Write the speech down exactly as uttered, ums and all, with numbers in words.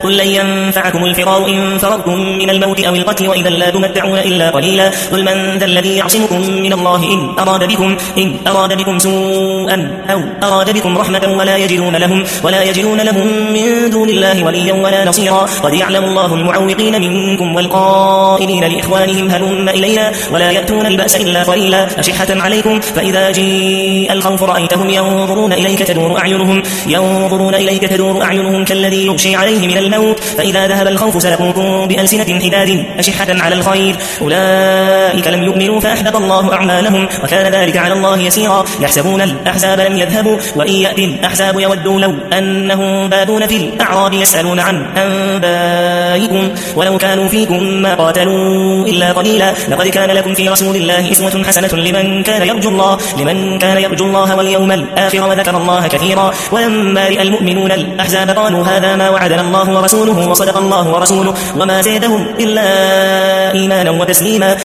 قل لن ينفعكم الفرار إن فررتم من الموت أو القتل وإذا لا تمتعون إلا قليلا قل من ذا الذي يعصمكم من الله إن أراد بكم إن أراد بكم سوءا أو أراد بكم رحمة ولا يجدون لهم ولا يجدون لهم من دون الله وليا ولا نصيرا قد يعلم الله المعوقين منكم والقائلين لإخوانهم هلم إلينا ولا يأتون البأس إلا قليلا أشحة عليكم فإذا جاء الخوف رأيتهم ينظرون إليك تدور أعينهم ينظرون إليك تدور أعينهم كالذي يغشي عليه من الموت فإذا ذهب الخوف سلقوكم بألسنة حداد أشحة على الخير أولئك لم يؤمنوا فأحبط الله أعمالهم وكان ذلك على الله يسيرا يحسبون الأحزاب لم يذهبوا وإن يأتي الأحزاب يودوا لو أنهم بادون في الأعراب يسألون عن أنبائكم ولو كانوا فيكم ما قاتلوا إلا قليلا لقد كان لكم في رسول الله أسوة حسنة لمن كان يرجو الله لمن كان يرجو الله واليوم الآخر وذكر الله كثيرا ولما رأى المؤمنون الأحزاب قالوا هذا ما وعدنا الله ورسوله وصدق الله ورسوله وما زادهم إلا إيمانا وتسليما